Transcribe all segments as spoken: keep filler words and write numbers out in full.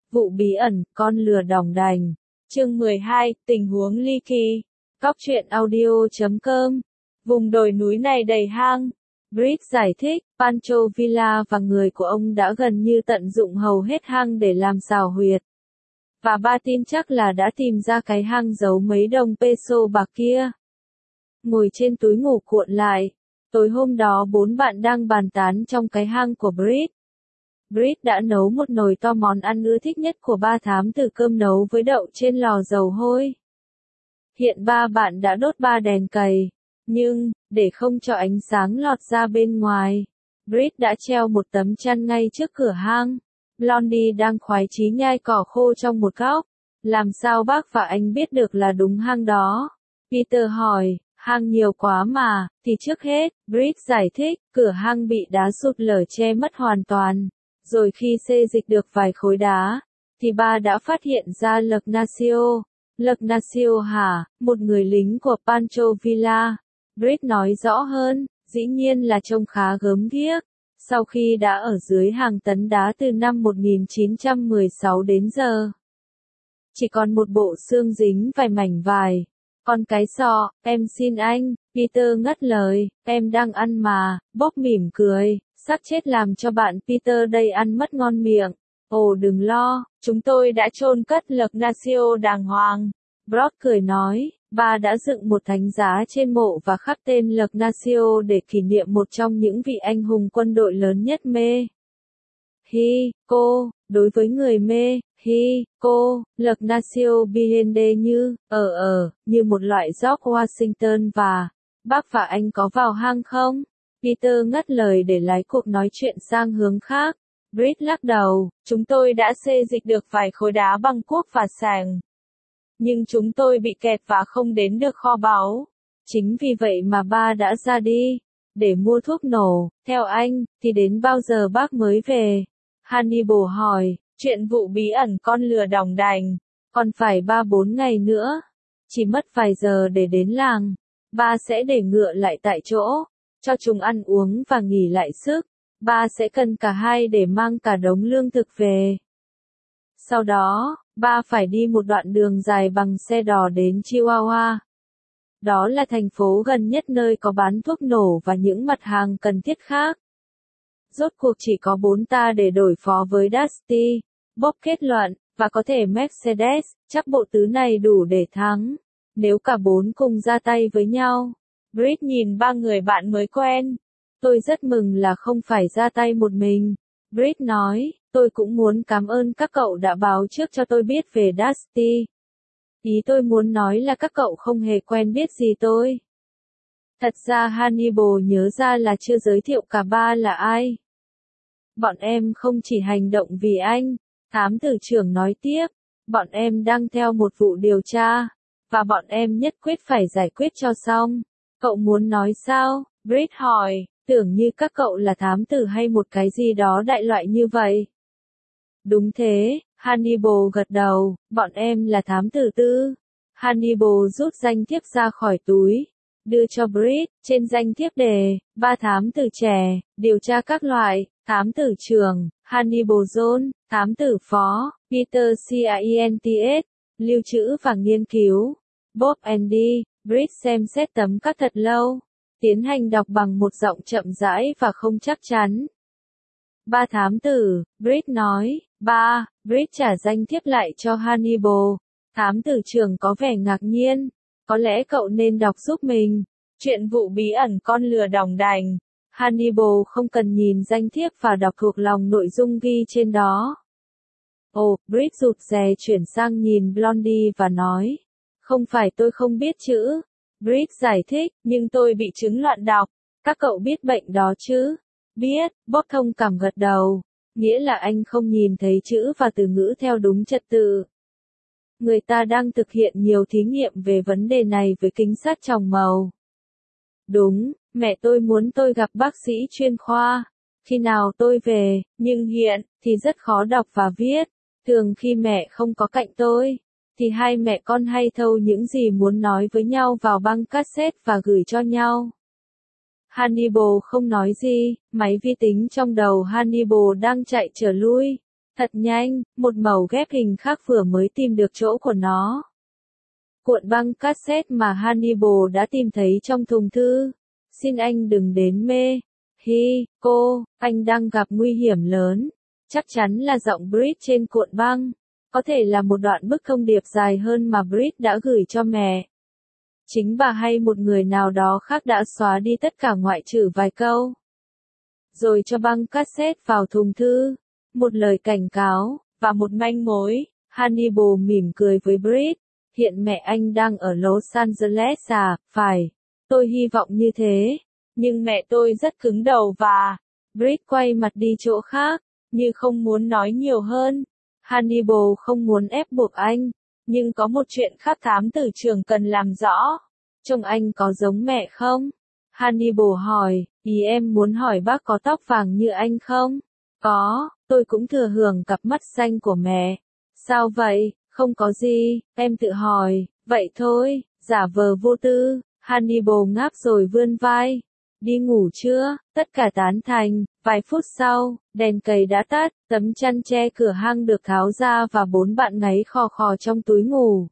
Vụ bí ẩn, con lừa đòng đành. Chương mười hai, tình huống ly kỳ. Cóc truyện audio chấm com. Vùng đồi núi này đầy hang. Britt giải thích, Pancho Villa và người của ông đã gần như tận dụng hầu hết hang để làm xào huyệt. Và ba tin chắc là đã tìm ra cái hang giấu mấy đồng peso bạc kia. Ngồi trên túi ngủ cuộn lại. Tối hôm đó bốn bạn đang bàn tán trong cái hang của Britt. Britt đã nấu một nồi to món ăn ưa thích nhất của ba thám tử, cơm nấu với đậu trên lò dầu hôi. Hiện ba bạn đã đốt ba đèn cầy, nhưng, để không cho ánh sáng lọt ra bên ngoài, Britt đã treo một tấm chăn ngay trước cửa hang. Blondie đang khoái chí nhai cỏ khô trong một góc. Làm sao bác và anh biết được là đúng hang đó? Peter hỏi, hang nhiều quá mà, thì trước hết, Britt giải thích, cửa hang bị đá sụt lở che mất hoàn toàn. Rồi khi xê dịch được vài khối đá, thì ba đã phát hiện ra Ignacio. Ignacio hả, một người lính của Pancho Villa. Britt nói rõ hơn, dĩ nhiên là trông khá gớm ghiếc. Sau khi đã ở dưới hàng tấn đá từ năm một nghìn chín trăm mười sáu đến giờ, chỉ còn một bộ xương dính vài mảnh vải. Còn cái sọ, em xin anh, Peter ngắt lời, em đang ăn mà. Bob mỉm cười, xác chết làm cho bạn Peter đây ăn mất ngon miệng. Ồ đừng lo, chúng tôi đã chôn cất Ignacio đàng hoàng. Brock cười nói, ba đã dựng một thánh giá trên mộ và khắc tên Ignacio để kỷ niệm một trong những vị anh hùng quân đội lớn nhất mê. Hi, cô, đối với người mê, hi, cô, Ignacio Allende như, ở ở, như một loại George Washington và, bác và anh có vào hang không? Peter ngắt lời để lái cuộc nói chuyện sang hướng khác. Britt lắc đầu, chúng tôi đã xê dịch được vài khối đá bằng cuốc và xàng. Nhưng chúng tôi bị kẹt và không đến được kho báu. Chính vì vậy mà ba đã ra đi, để mua thuốc nổ. Theo anh, thì đến bao giờ bác mới về? Hannibal hỏi, chuyện vụ bí ẩn con lừa đòng đành, còn phải ba bốn ngày nữa. Chỉ mất vài giờ để đến làng. Ba sẽ để ngựa lại tại chỗ, cho chúng ăn uống và nghỉ lại sức. Ba sẽ cần cả hai để mang cả đống lương thực về. Sau đó, ba phải đi một đoạn đường dài bằng xe đò đến Chihuahua. Đó là thành phố gần nhất nơi có bán thuốc nổ và những mặt hàng cần thiết khác. Rốt cuộc chỉ có bốn ta để đối phó với Dusty. Bob kết luận, và có thể Mercedes, chắc bộ tứ này đủ để thắng. Nếu cả bốn cùng ra tay với nhau. Britt nhìn ba người bạn mới quen. Tôi rất mừng là không phải ra tay một mình. Britt nói, tôi cũng muốn cảm ơn các cậu đã báo trước cho tôi biết về Dusty. Ý tôi muốn nói là các cậu không hề quen biết gì tôi. Thật ra Hannibal nhớ ra là chưa giới thiệu cả ba là ai. Bọn em không chỉ hành động vì anh, thám tử trưởng nói tiếp. Bọn em đang theo một vụ điều tra, và bọn em nhất quyết phải giải quyết cho xong. Cậu muốn nói sao? Britt hỏi, tưởng như các cậu là thám tử hay một cái gì đó đại loại như vậy. Đúng thế, Hannibal gật đầu, bọn em là thám tử tư. Hannibal rút danh thiếp ra khỏi túi, đưa cho Britt, trên danh thiếp đề, ba thám tử trẻ, điều tra các loại, thám tử trưởng, Hannibal John, thám tử phó, Peter Cientes, lưu trữ và nghiên cứu. Bob Andy, Britt xem xét tấm cắt thật lâu, tiến hành đọc bằng một giọng chậm rãi và không chắc chắn. Ba thám tử, Britt nói, ba, Britt trả danh thiếp lại cho Hannibal. Thám tử trưởng có vẻ ngạc nhiên, có lẽ cậu nên đọc giúp mình. Chuyện vụ bí ẩn con lừa đòng đành. Hannibal không cần nhìn danh thiếp và đọc thuộc lòng nội dung ghi trên đó. Ồ, Britt rụt rè chuyển sang nhìn Blondie và nói, không phải tôi không biết chữ. Britt giải thích, nhưng tôi bị chứng loạn đọc. Các cậu biết bệnh đó chứ? Biết, Bob thông cảm gật đầu. Nghĩa là anh không nhìn thấy chữ và từ ngữ theo đúng trật tự. Người ta đang thực hiện nhiều thí nghiệm về vấn đề này với kính sắt tròng màu. Đúng, mẹ tôi muốn tôi gặp bác sĩ chuyên khoa. Khi nào tôi về, nhưng hiện, thì rất khó đọc và viết. Thường khi mẹ không có cạnh tôi, thì hai mẹ con hay thâu những gì muốn nói với nhau vào băng cassette và gửi cho nhau. Hannibal không nói gì, máy vi tính trong đầu Hannibal đang chạy trở lui. Thật nhanh, một mẩu ghép hình khác vừa mới tìm được chỗ của nó. Cuộn băng cassette mà Hannibal đã tìm thấy trong thùng thư. Xin anh đừng đến mê. Hi, cô, anh đang gặp nguy hiểm lớn. Chắc chắn là giọng Brit trên cuộn băng. Có thể là một đoạn bức thông điệp dài hơn mà Brit đã gửi cho mẹ. Chính bà hay một người nào đó khác đã xóa đi tất cả ngoại trừ vài câu. Rồi cho băng cassette vào thùng thư. Một lời cảnh cáo, và một manh mối. Hannibal mỉm cười với Brit. Hiện mẹ anh đang ở Los Angeles à, phải. Tôi hy vọng như thế. Nhưng mẹ tôi rất cứng đầu và... Brit quay mặt đi chỗ khác, như không muốn nói nhiều hơn. Hannibal không muốn ép buộc anh. Nhưng có một chuyện khác thám tử trưởng cần làm rõ. Trông anh có giống mẹ không? Hannibal hỏi, ý em muốn hỏi bác có tóc vàng như anh không? Có, tôi cũng thừa hưởng cặp mắt xanh của mẹ. Sao vậy? Không có gì, em tự hỏi, vậy thôi, giả vờ vô tư. Hannibal ngáp rồi vươn vai. Đi ngủ chưa? Tất cả tán thành. Vài phút sau, đèn cầy đã tắt, tấm chăn che cửa hang được tháo ra và bốn bạn ngáy khò khò trong túi ngủ.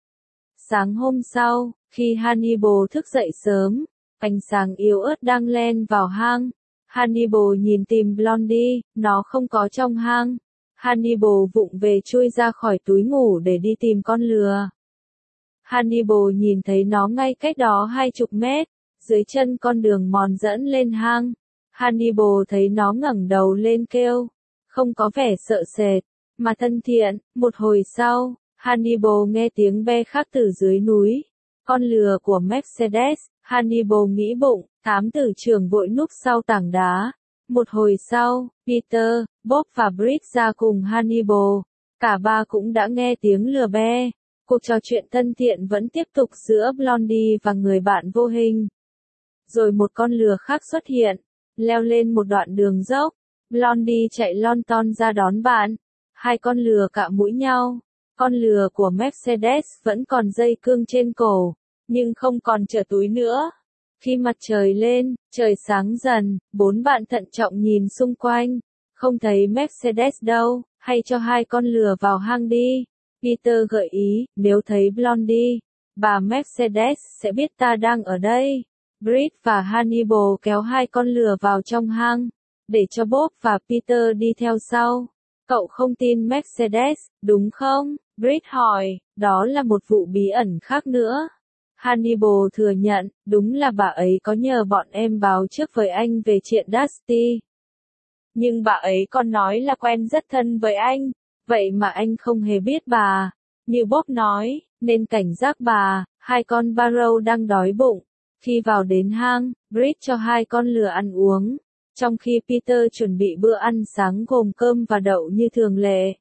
Sáng hôm sau, khi Hannibal thức dậy sớm, ánh sáng yếu ớt đang len vào hang. Hannibal nhìn tìm Blondie, nó không có trong hang. Hannibal vụng về chui ra khỏi túi ngủ để đi tìm con lừa. Hannibal nhìn thấy nó ngay cách đó hai chục mét, dưới chân con đường mòn dẫn lên hang. Hannibal thấy nó ngẩng đầu lên kêu, không có vẻ sợ sệt, mà thân thiện. Một hồi sau, Hannibal nghe tiếng be khác từ dưới núi. Con lừa của Mercedes. Hannibal nghĩ bụng, thám tử trưởng vội núp sau tảng đá. Một hồi sau, Peter, Bob và Brit ra cùng Hannibal. Cả ba cũng đã nghe tiếng lừa be. Cuộc trò chuyện thân thiện vẫn tiếp tục giữa Blondie và người bạn vô hình. Rồi một con lừa khác xuất hiện, leo lên một đoạn đường dốc. Blondie chạy lon ton ra đón bạn. Hai con lừa cạ mũi nhau. Con lừa của Mercedes vẫn còn dây cương trên cổ, nhưng không còn chở túi nữa. Khi mặt trời lên, trời sáng dần, bốn bạn thận trọng nhìn xung quanh. Không thấy Mercedes đâu, hay cho hai con lừa vào hang đi. Peter gợi ý, nếu thấy Blondie, bà Mercedes sẽ biết ta đang ở đây. Brit và Hannibal kéo hai con lừa vào trong hang, để cho Bob và Peter đi theo sau. Cậu không tin Mercedes, đúng không? Brit hỏi, đó là một vụ bí ẩn khác nữa. Hannibal thừa nhận, đúng là bà ấy có nhờ bọn em báo trước với anh về chuyện Dusty. Nhưng bà ấy còn nói là quen rất thân với anh, vậy mà anh không hề biết bà. Như Bob nói, nên cảnh giác bà. Hai con Barrow đang đói bụng. Khi vào đến hang, Brit cho hai con lừa ăn uống, trong khi Peter chuẩn bị bữa ăn sáng gồm cơm và đậu như thường lệ.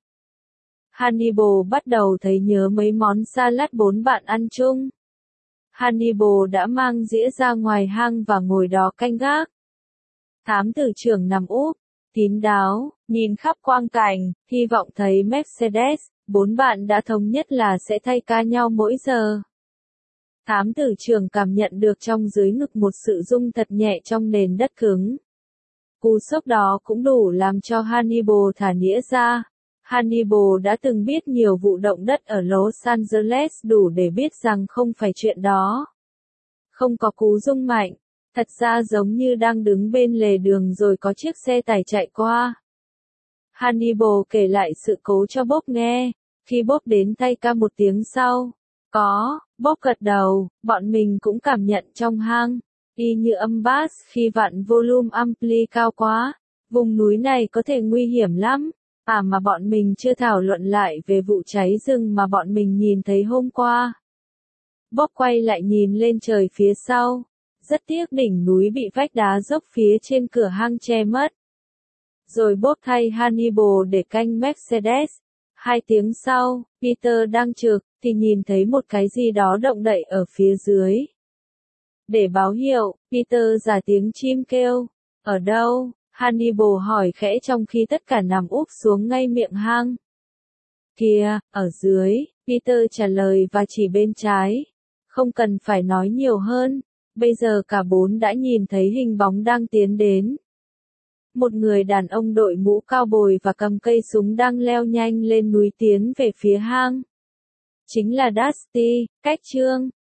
Hannibal bắt đầu thấy nhớ mấy món salad bốn bạn ăn chung. Hannibal đã mang dĩa ra ngoài hang và ngồi đó canh gác. Thám tử trưởng nằm úp, kín đáo, nhìn khắp quang cảnh, hy vọng thấy Mercedes. Bốn bạn đã thống nhất là sẽ thay ca nhau mỗi giờ. Thám tử trưởng cảm nhận được trong dưới ngực một sự rung thật nhẹ trong nền đất cứng. Cú sốc đó cũng đủ làm cho Hannibal thả nĩa ra. Hannibal đã từng biết nhiều vụ động đất ở Los Angeles đủ để biết rằng không phải chuyện đó. Không có cú rung mạnh, thật ra giống như đang đứng bên lề đường rồi có chiếc xe tải chạy qua. Hannibal kể lại sự cố cho Bob nghe, khi Bob đến thay ca một tiếng sau. Có, Bob gật đầu, bọn mình cũng cảm nhận trong hang, y như âm bass khi vặn volume ampli cao quá. Vùng núi này có thể nguy hiểm lắm. À mà bọn mình chưa thảo luận lại về vụ cháy rừng mà bọn mình nhìn thấy hôm qua. Bob quay lại nhìn lên trời phía sau. Rất tiếc đỉnh núi bị vách đá dốc phía trên cửa hang che mất. Rồi Bob thay Hannibal để canh Mercedes. Hai tiếng sau, Peter đang trực, thì nhìn thấy một cái gì đó động đậy ở phía dưới. Để báo hiệu, Peter giả tiếng chim kêu. Ở đâu? Hannibal hỏi khẽ trong khi tất cả nằm úp xuống ngay miệng hang. Kìa, ở dưới, Peter trả lời và chỉ bên trái. Không cần phải nói nhiều hơn, bây giờ cả bốn đã nhìn thấy hình bóng đang tiến đến. một người đàn ông đội mũ cao bồi và cầm cây súng đang leo nhanh lên núi tiến về phía hang. Chính là Dusty, cách Trương.